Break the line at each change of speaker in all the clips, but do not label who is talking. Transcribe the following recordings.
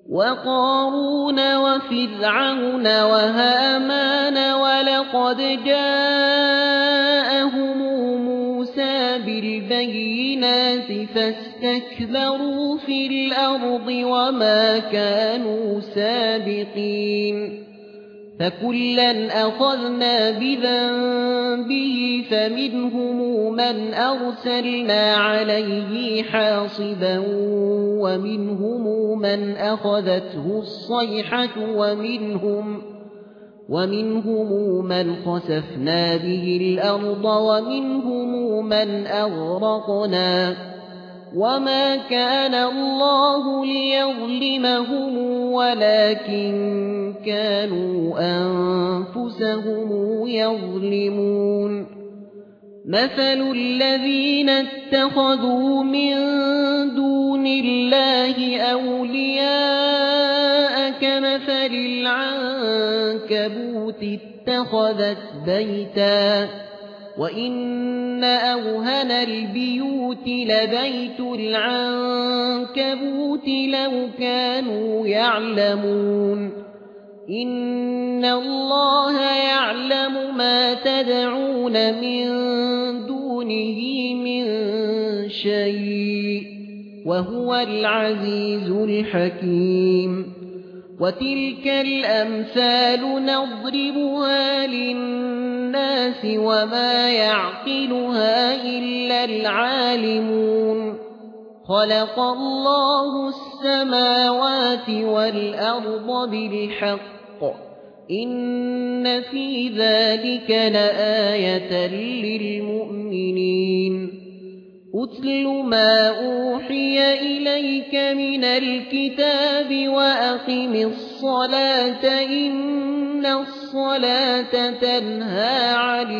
وقارون وفرعون وهامان ولقد جاءهم موسى بالبينات فاستكبروا في الأرض وما كانوا سابقين فكلا أخذنا بذنبه فمنهم من أرسلنا عليه حاصبا ومنهم من أخذته الصيحة ومنهم من خسفنا به الأرض ومنهم من أغرقنا وما كان الله ليظلمهم ولكن كانوا أنفسهم يظلمون مثل الذين اتخذوا من دون الله أولياء كمثل العنكبوت اتخذت بيتا وإن أوهن البيوت لبيت العنكبوت لو كانوا يعلمون إن الله يعلم ما تدعون من دونه من شيء وهو العزيز الحكيم وتلك الأمثال نضربها للناس وما يعقلها إلا العالمون خلق الله السماوات والأرض بالحق إن في ذلك لآية للمؤمنين أتل ما أوحي إليك من الكتاب وأقم الصلاة إن الصلاة تنهى عن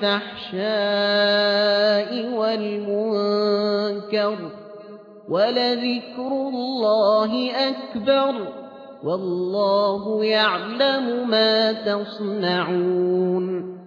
الفحشاء والمنكر ولذكر الله أكبر والله يعلم ما تصنعون